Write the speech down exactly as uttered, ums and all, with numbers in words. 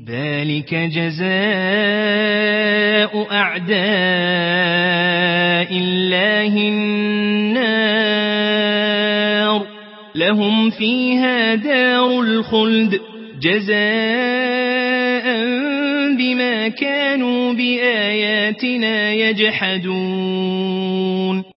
ذلك جزاء أعداء الله النار لهم فيها دار الخلد جزاء بما كانوا بآياتنا يجحدون